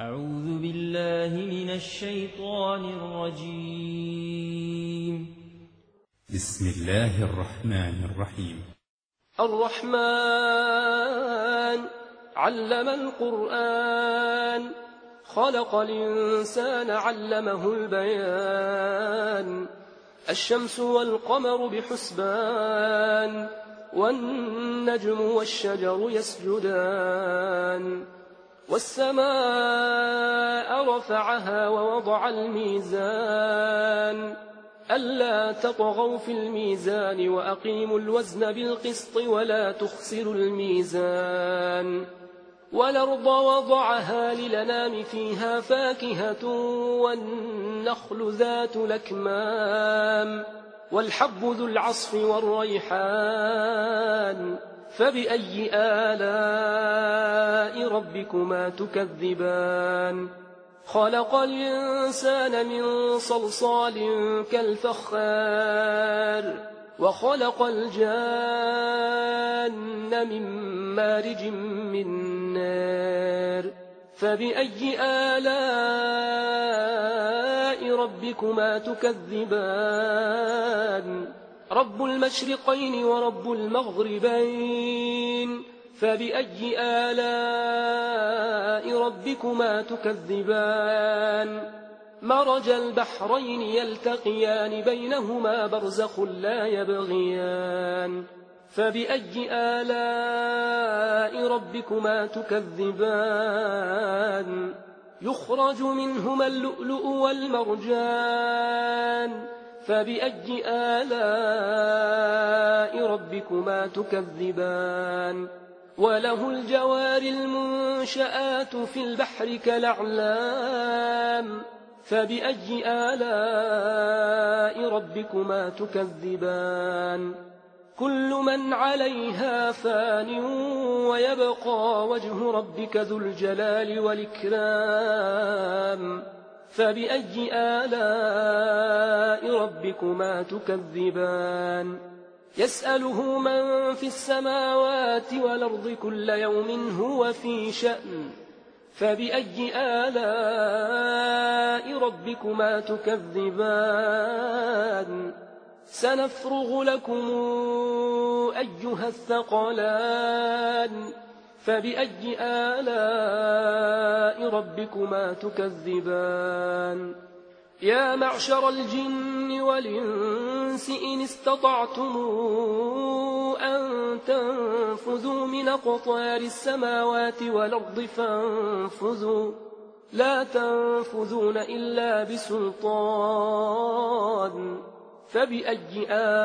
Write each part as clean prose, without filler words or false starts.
أعوذ بالله من الشيطان الرجيم. بسم الله الرحمن الرحيم. الرحمن علم القرآن خلق الإنسان علمه البيان الشمس والقمر بحسبان والنجم والشجر يسجدان والسماء رفعها ووضع الميزان ألا تطغوا في الميزان وأقيموا الوزن بالقسط ولا تخسروا الميزان والأرض وضعها للأنام فيها فاكهة والنخل ذات الأكمام والحب ذو العصف والريحان فبأي آلاء ربكما تكذبان خلق الإنسان من صلصال كالفخار وخلق الجان من مارج من نار فبأي آلاء ربكما تكذبان رب المشرقين ورب المغربين فبأي آلاء ربكما تكذبان مرج البحرين يلتقيان بينهما برزخ لا يبغيان فبأي آلاء ربكما تكذبان يخرج منهما اللؤلؤ والمرجان فبأي آلاء ربكما تكذبان وله الجوار المنشآت في البحر كالأعلام فبأي آلاء ربكما تكذبان كل من عليها فان ويبقى وجه ربك ذو الجلال والإكرام فبأي آلاء ربكما تكذبان يسأله من في السماوات والأرض كل يوم هو في شأن فبأي آلاء ربكما تكذبان سنفرغ لكم أيها الثقلان فبأي آلاء ربكما تكذبان يا معشر الجن والإنس إن استطعتم أن تنفذوا من أقطار السماوات والأرض فانفذوا لا تنفذون إلا بسلطان فبأي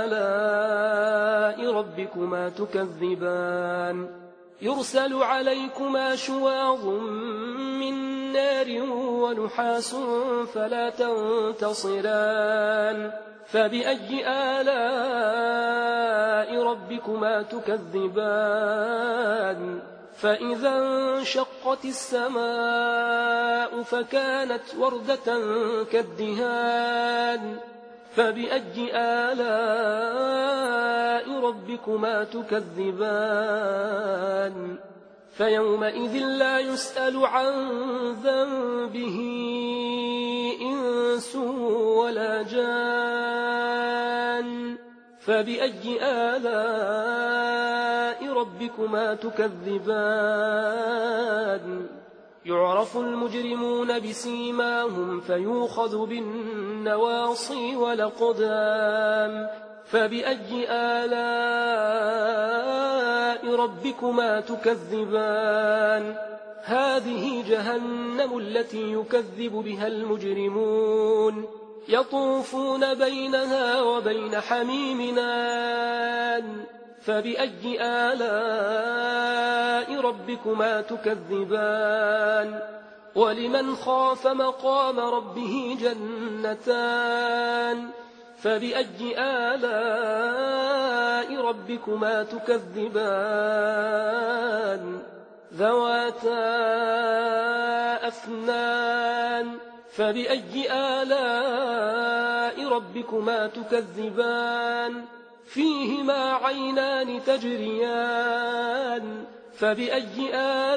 آلاء ربكما تكذبان يرسل عليكما شواظ من نار ونحاس فلا تنتصران فبأي آلاء ربكما تكذبان فإذا انشقت السماء فكانت وردة كالدهان فبأي آلاء ربكما تكذبان فيومئذ لا يسأل عن ذنبه إنس ولا جان فبأي آلاء ربكما تكذبان يعرف المجرمون بسيماهم فيوخذ بالنواصي والأقدام فبأي آلاء ربكما تكذبان هذه جهنم التي يكذب بها المجرمون يطوفون بينها وبين حميم آن فبأي آلاء ربكما تكذبان ولمن خاف مقام ربه جنتان فبأي آلاء ربكما تكذبان ذواتا أفنان فبأي آلاء ربكما تكذبان فيهما عينان تجريان فبأي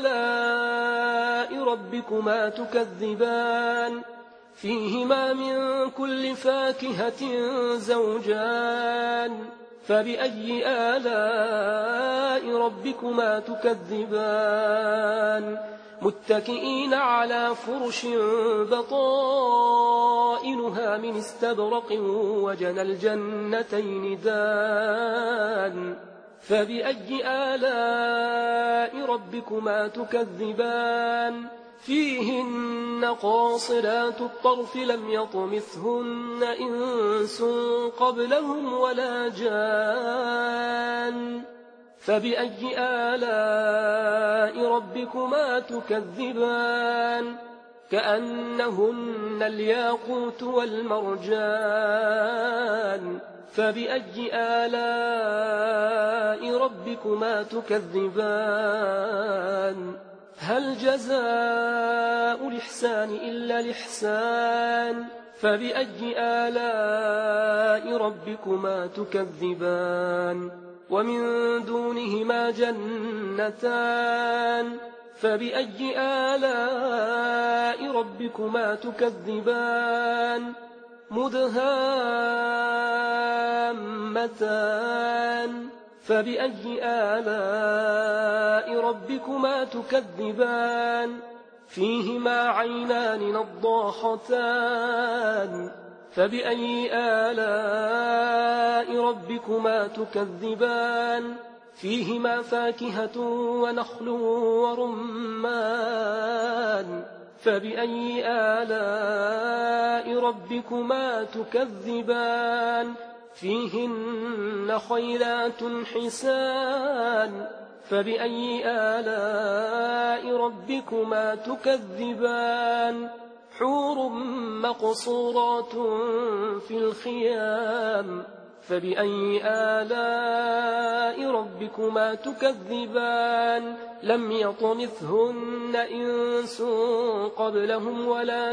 آلاء ربكما تكذبان فيهما من كل فاكهة زوجان فبأي آلاء ربكما تكذبان متكئين على فرش بطائنها من استبرق وجنى الجنتين دان فبأي آلاء ربكما تكذبان فيهن قاصرات الطرف لم يطمثهن إنس قبلهم ولا جان فبأي آلاء ربكما تكذبان كأنهن الياقوت والمرجان فبأي آلاء ربكما تكذبان هل جزاء الإحسان إلا الإحسان فبأي آلاء ربكما تكذبان ومن دونهما جنتان فبأي آلاء ربكما تكذبان مدهامتان فبأي آلاء ربكما تكذبان فيهما عينان نضاختان فبأي آلاء ربكما تكذبان فيهما فاكهة ونخل ورمان فبأي آلاء ربكما تكذبان فيهن خيلات حسان فبأي آلاء ربكما تكذبان حور مقصورات في الخيام فبأي آلاء ربكما تكذبان لم يطمثهن إنس قبلهم ولا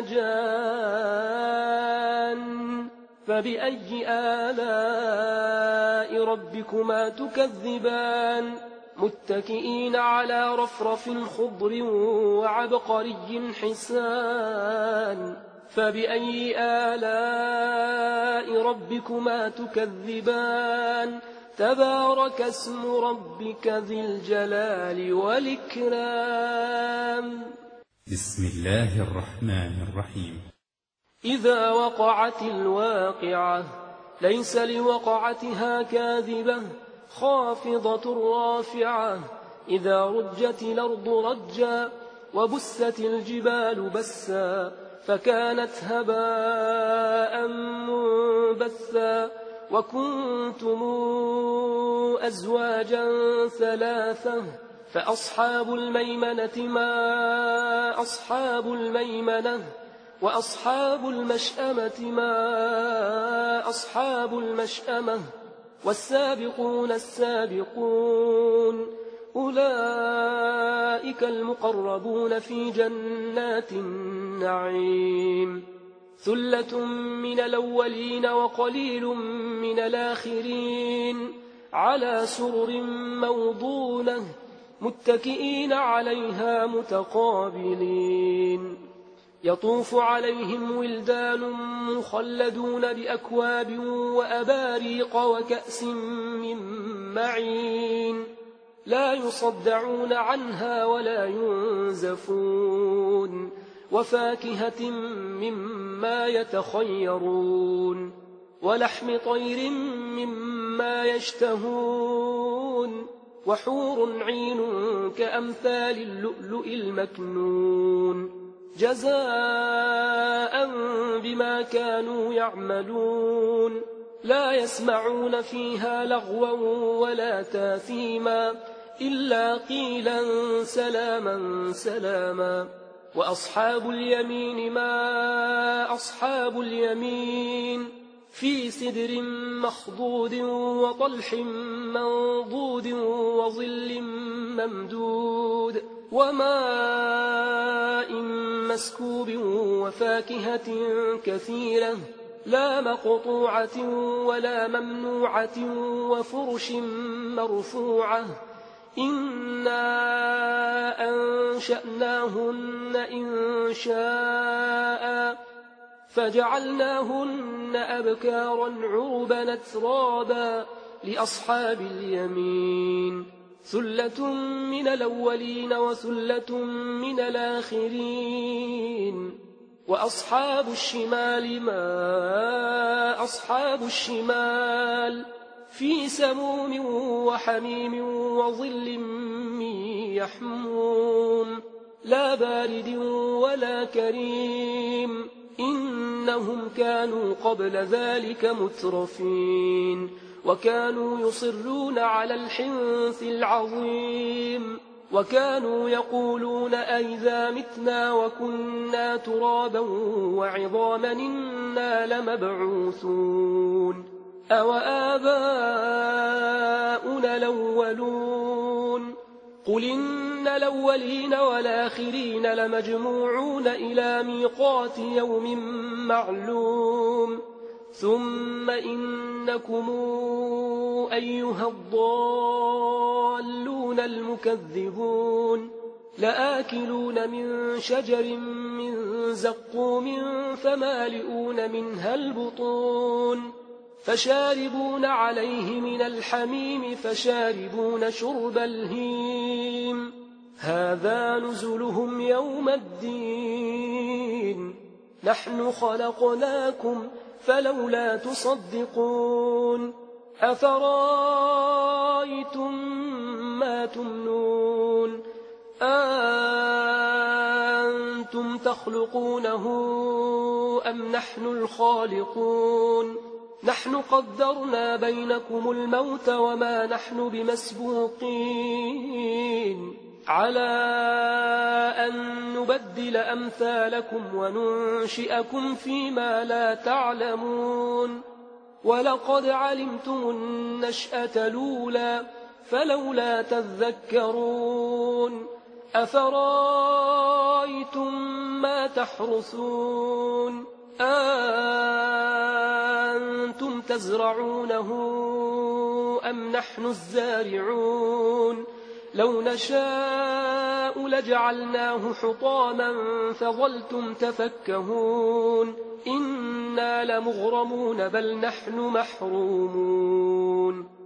جان فبأي آلاء ربكما تكذبان متكئين على رفرف خضر وعبقري حسان فبأي آلاء ربكما تكذبان تبارك اسم ربك ذي الجلال والإكرام بسم الله الرحمن الرحيم إذا وقعت الواقعة ليس لوقعتها كاذبة خافضة رافعة إذا رجت الأرض رجا وبست الجبال بسا فكانت هباء منبثا وكنتم أزواجا ثلاثة فأصحاب الميمنة ما أصحاب الميمنة وأصحاب المشأمة ما أصحاب المشأمة والسابقون السابقون أولئك المقربون في جنات النعيم ثلة من الأولين وقليل من الآخرين على سرر موضونة متكئين عليها متقابلين يطوف عليهم ولدان مخلدون بأكواب وأباريق وكأس من معين لا يصدعون عنها ولا ينزفون وفاكهة مما يتخيرون ولحم طير مما يشتهون وحور عين كأمثال اللؤلؤ المكنون جزاء بما كانوا يعملون لا يسمعون فيها لغوا ولا تاثيما إلا قيلا سلاما سلاما وأصحاب اليمين ما أصحاب اليمين في سدر مخضود وطلح منضود وظل ممدود وماء مسكوب وفاكهة كثيرة لا مقطوعة ولا ممنوعة وفرش مرفوعة إنا أنشأناهن إنشاء فجعلناهن أبكارا عربا أترابا لأصحاب اليمين ثلة من الأولين وثلة من الآخرين وأصحاب الشمال ما أصحاب الشمال في سموم وحميم وظل من يحموم لا بارد ولا كريم إنهم كانوا قبل ذلك مترفين وكانوا يصرون على الحنث العظيم وكانوا يقولون أئذا متنا وكنا ترابا وعظاما إنا لمبعوثون أوآباؤنا الأولون قل إن الأولين والآخرين لمجموعون إلى ميقات يوم معلوم ثم إنكم أيها الضالون المكذبون لآكلون من شجر من زقوم فمالئون منها البطون فشاربون عليه من الحميم فشاربون شرب الهيم هذا نزلهم يوم الدين نحن خلقناكم فلولا تصدقون أفرأيتم ما تمنون أنتم تخلقونه أم نحن الخالقون نحن قدرنا بينكم الموت وما نحن بمسبوقين على أن نبدل أمثالكم وننشئكم فيما لا تعلمون ولقد علمتم النشأة الأولى فلولا تذكرون أفرأيتم ما تحرثون أنتم تزرعونه أم نحن الزارعون لو نشاء لجعلناه حطاما فظلتم تفكهون إنا لمغرمون بل نحن محرومون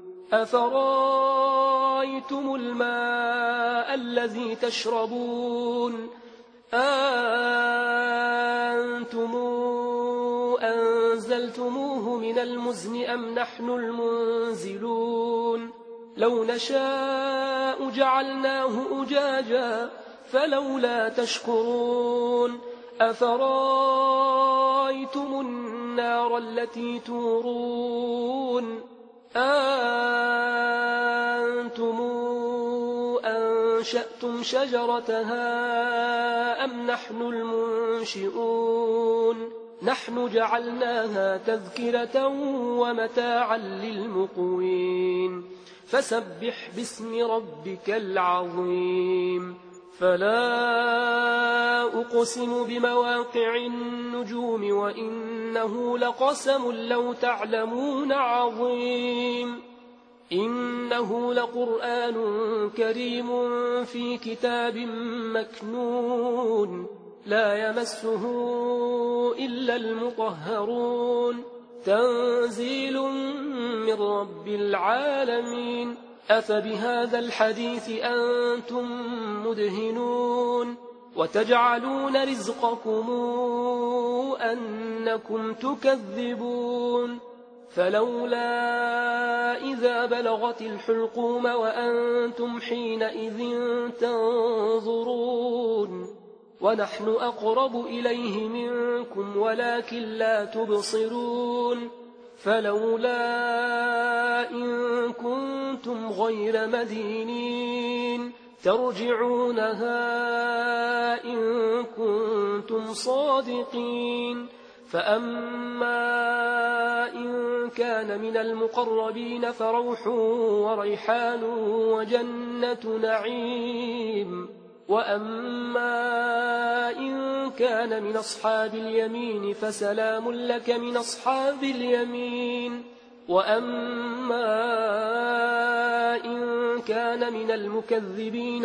أفرأيتم الماء الذي تشربون أنتم أنزلتموه من المزن أم نحن المنزلون لو نشاء جعلناه أجاجا فلولا تشكرون أفرأيتم النار التي تورون أنتم أنشأتم شجرتها أم نحن المنشئون نحن جعلناها تذكرة ومتاعا للمقوين فسبح باسم ربك العظيم فلا أقسم بمواقع النجوم وإنه لقسم لو تعلمون عظيم إنه لقرآن كريم في كتاب مكنون لا يمسه إلا المطهرون تنزيل من رب العالمين أفبهذا الحديث أنتم مدهنون وتجعلون رزقكم أنكم تكذبون فلولا إذا بلغت الحلقوم وأنتم حينئذ تنظرون ونحن أقرب إليه منكم ولكن لا تبصرون فلولا إن كنتم غير مدينين ترجعونها إن كنتم صادقين فأما إن كان من المقربين فروح وريحان وجنة نعيم وأما إن كان من أصحاب اليمين فسلام لك من أصحاب اليمين وأما إن كان من المكذبين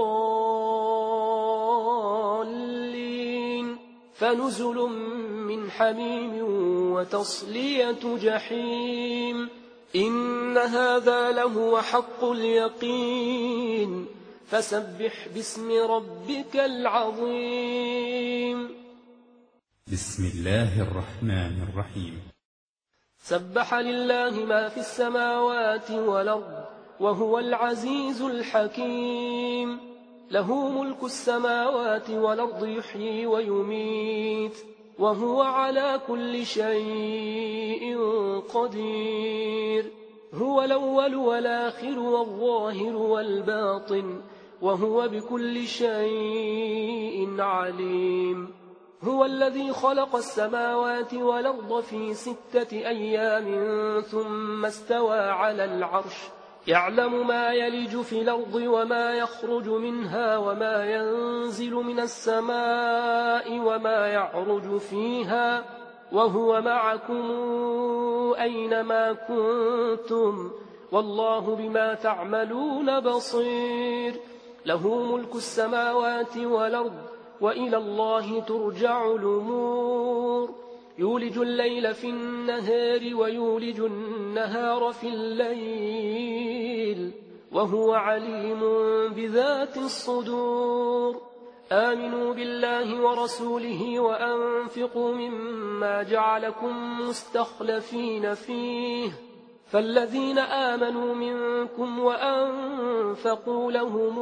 الضالين فنزل من حميم وتصلية جحيم إن هذا لهو حق اليقين فسبح باسم ربك العظيم بسم الله الرحمن الرحيم سبح لله ما في السماوات والأرض وهو العزيز الحكيم له ملك السماوات والأرض يحيي ويميت وهو على كل شيء قدير هو الأول والآخر والظاهر والباطن وهو بكل شيء عليم هو الذي خلق السماوات والأرض في 6 أيام ثم استوى على العرش يعلم ما يلج في الأرض وما يخرج منها وما ينزل من السماء وما يعرج فيها وهو معكم أينما كنتم والله بما تعملون بصير له ملك السماوات والأرض وإلى الله ترجع الأمور يولج الليل في النهار ويولج النهار في الليل وهو عليم بذات الصدور آمنوا بالله ورسوله وأنفقوا مما جعلكم مستخلفين فيه فالذين آمنوا منكم وأنفقوا لهم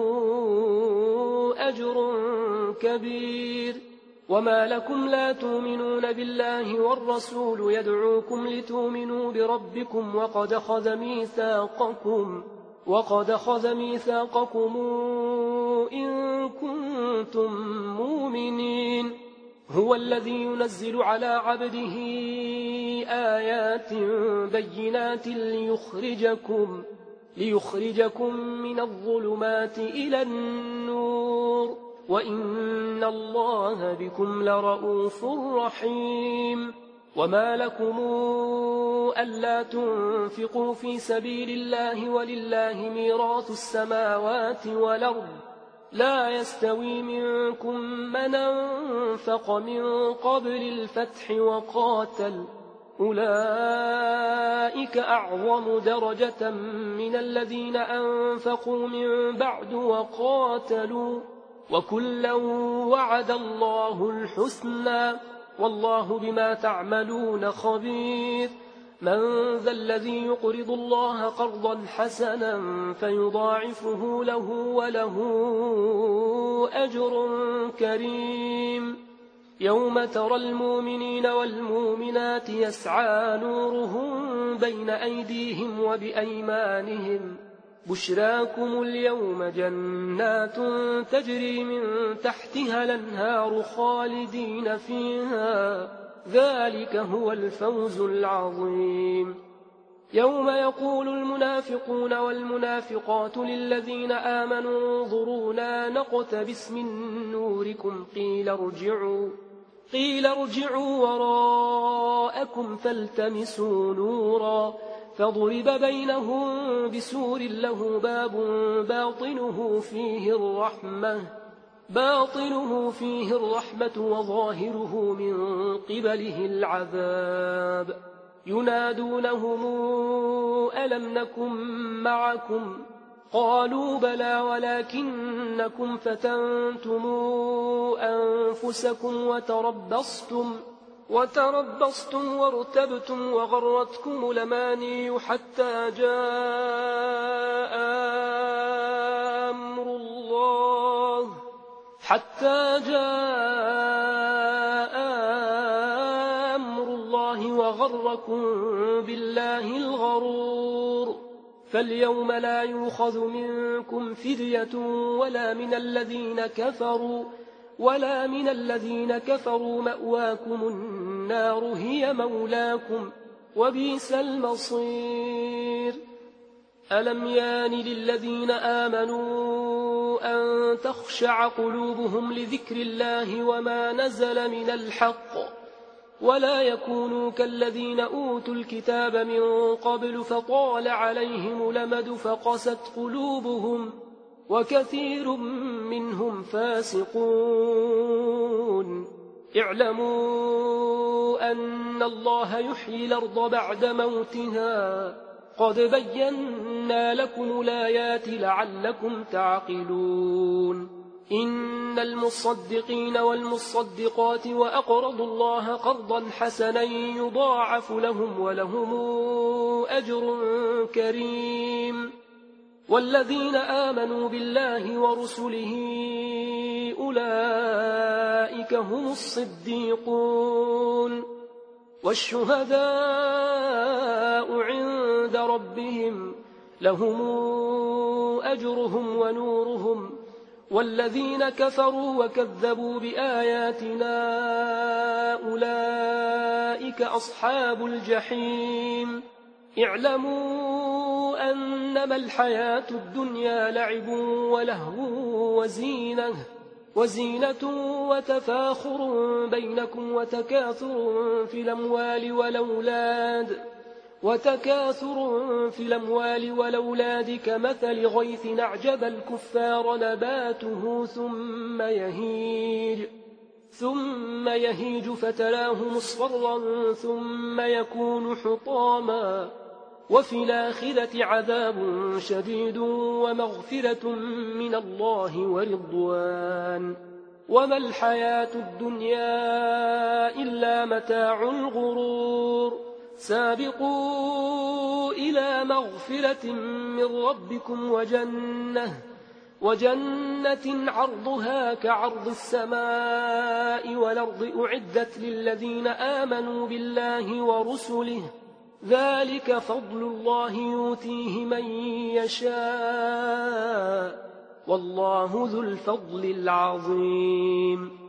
أجر كبير وما لكم لا تؤمنون بالله والرسول يدعوكم لتؤمنوا بربكم وقد أخذ ميثاقكم إن كنتم مؤمنين هو الذي ينزل على عبده آيات بينات ليخرجكم من الظلمات إلى النور وإن الله بكم لرؤوف رحيم وما لكم ألا تنفقوا في سبيل الله ولله ميراث السماوات والأرض لا يستوي منكم من أنفق من قبل الفتح وقاتل أولئك أعظم درجة من الذين أنفقوا من بعد وقاتلوا وكلا وعد الله الحسنى والله بما تعملون خبير من ذا الذي يقرض الله قرضا حسنا فيضاعفه له وله أجر كريم يوم ترى المؤمنين والمؤمنات يسعى نورهم بين أيديهم وبأيمانهم بشراكم اليوم جنات تجري من تحتها الأنهار خالدين فيها ذلك هو الفوز العظيم يوم يقول المنافقون والمنافقات للذين آمنوا انظرونا نقتبس من نوركم قيل ارجعوا وراءكم فالتمسوا نورا فضرب بينهم بسور له باب باطنه فيه الرحمة وظاهره من قبله العذاب ينادونهم ألم نكن معكم قالوا بلى ولكنكم فتنتم أنفسكم وتربصتم وارتبتم وغرتكم الأماني حتى جاء أمر الله وغركم بالله الغرور فاليوم لا يؤخذ منكم فدية ولا من الذين كفروا مأواكم النار هي مولاكم وبئس المصير ألم يان للذين آمنوا أن تخشع قلوبهم لذكر الله وما نزل من الحق ولا يكونوا كالذين أوتوا الكتاب من قبل فطال عليهم الأمد فقست قلوبهم وكثير منهم فاسقون. اعلموا أن الله يحيي الأرض بعد موتها قد بينا لكم الآيات لعلكم تعقلون. إن المصدقين والمصدقات وأقرضوا الله قرضا حسنا يضاعف لهم ولهم أجر كريم. والذين آمنوا بالله ورسله أولئك هم الصديقون والشهداء عند ربهم لهم أجرهم ونورهم. والذين كفروا وكذبوا بآياتنا أولئك أصحاب الجحيم. اعلموا أنما الحياة الدنيا لعب ولهو وزينة وتفاخر بينكم وتكاثر في الأموال والأولاد كمثل غيث أعجب الكفار نباته ثم يهيج فتراه مصفرا ثم يكون حطاما وفي الآخرة عذاب شديد ومغفرة من الله ورضوان وما الحياة الدنيا إلا متاع الغرور. سابقوا إلى مغفرة من ربكم وجنة عرضها كعرض السماء والأرض أعدت للذين آمنوا بالله ورسله ذلك فضل الله يؤتيه من يشاء والله ذو الفضل العظيم.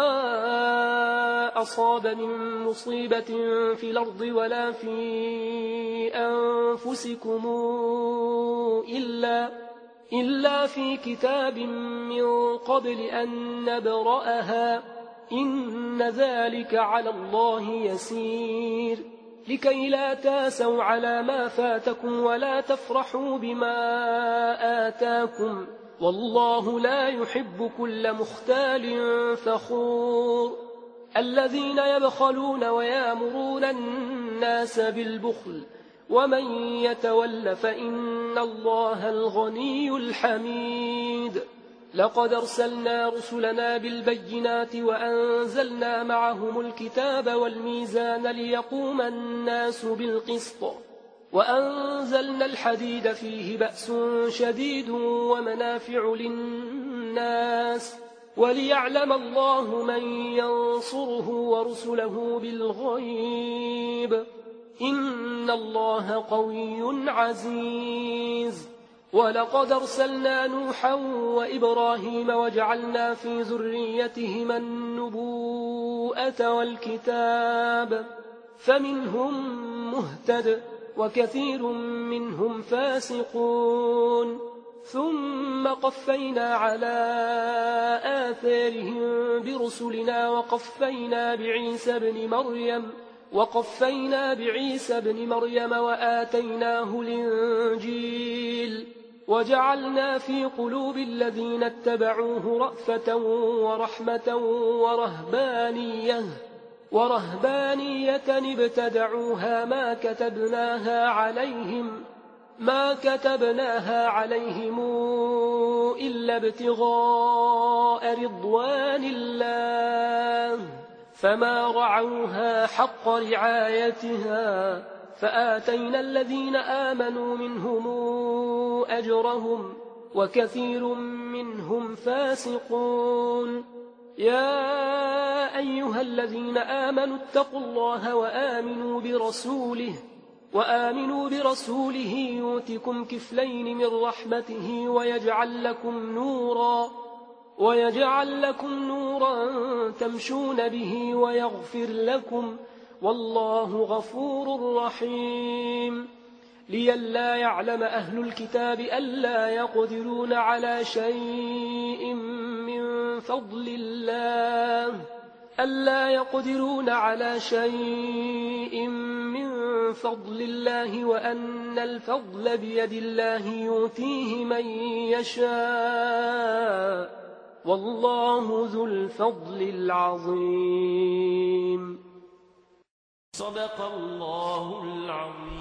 ما أصاب من مصيبة في الأرض ولا في أنفسكم إلا في كتاب من قبل أن نبرأها إن ذلك على الله يسير. لكي لا تاسوا على ما فاتكم ولا تفرحوا بما آتاكم والله لا يحب كل مختال فخور. الذين يبخلون ويامرون الناس بالبخل ومن يتول فإن الله الغني الحميد. لقد أرسلنا رسلنا بالبينات وأنزلنا معهم الكتاب والميزان ليقوم الناس بالقسط وأنزلنا الحديد فيه بأس شديد ومنافع للناس وليعلم الله من ينصره ورسله بالغيب إن الله قوي عزيز. ولقد أرسلنا نوحا وإبراهيم وجعلنا في ذريتهما النبوءة والكتاب فمنهم مهتد وكثير منهم فاسقون. ثم قفينا على آثارهم برسلنا وقفينا بعيسى بن مريم وآتيناه الإنجيل وجعلنا في قلوب الذين اتبعوه رأفة ورحمة ورهبانية ابتدعوها ما كتبناها عليهم إلا ابتغاء رضوان الله فما رعوها حق رعايتها فآتينا الذين آمنوا منهم أجرهم وكثير منهم فاسقون. يا أيها الذين آمنوا اتقوا الله وآمنوا برسوله يؤتكم كفلين من رحمته ويجعل لكم نورا تمشون به ويغفر لكم والله غفور رحيم. لئلا يعلم أهل الكتاب ألا يقدرون على شيء من فضل الله ألا يقدرون على شيء من فضل الله وأن الفضل بيد الله يؤتيه من يشاء والله ذو الفضل العظيم. صدق الله العظيم.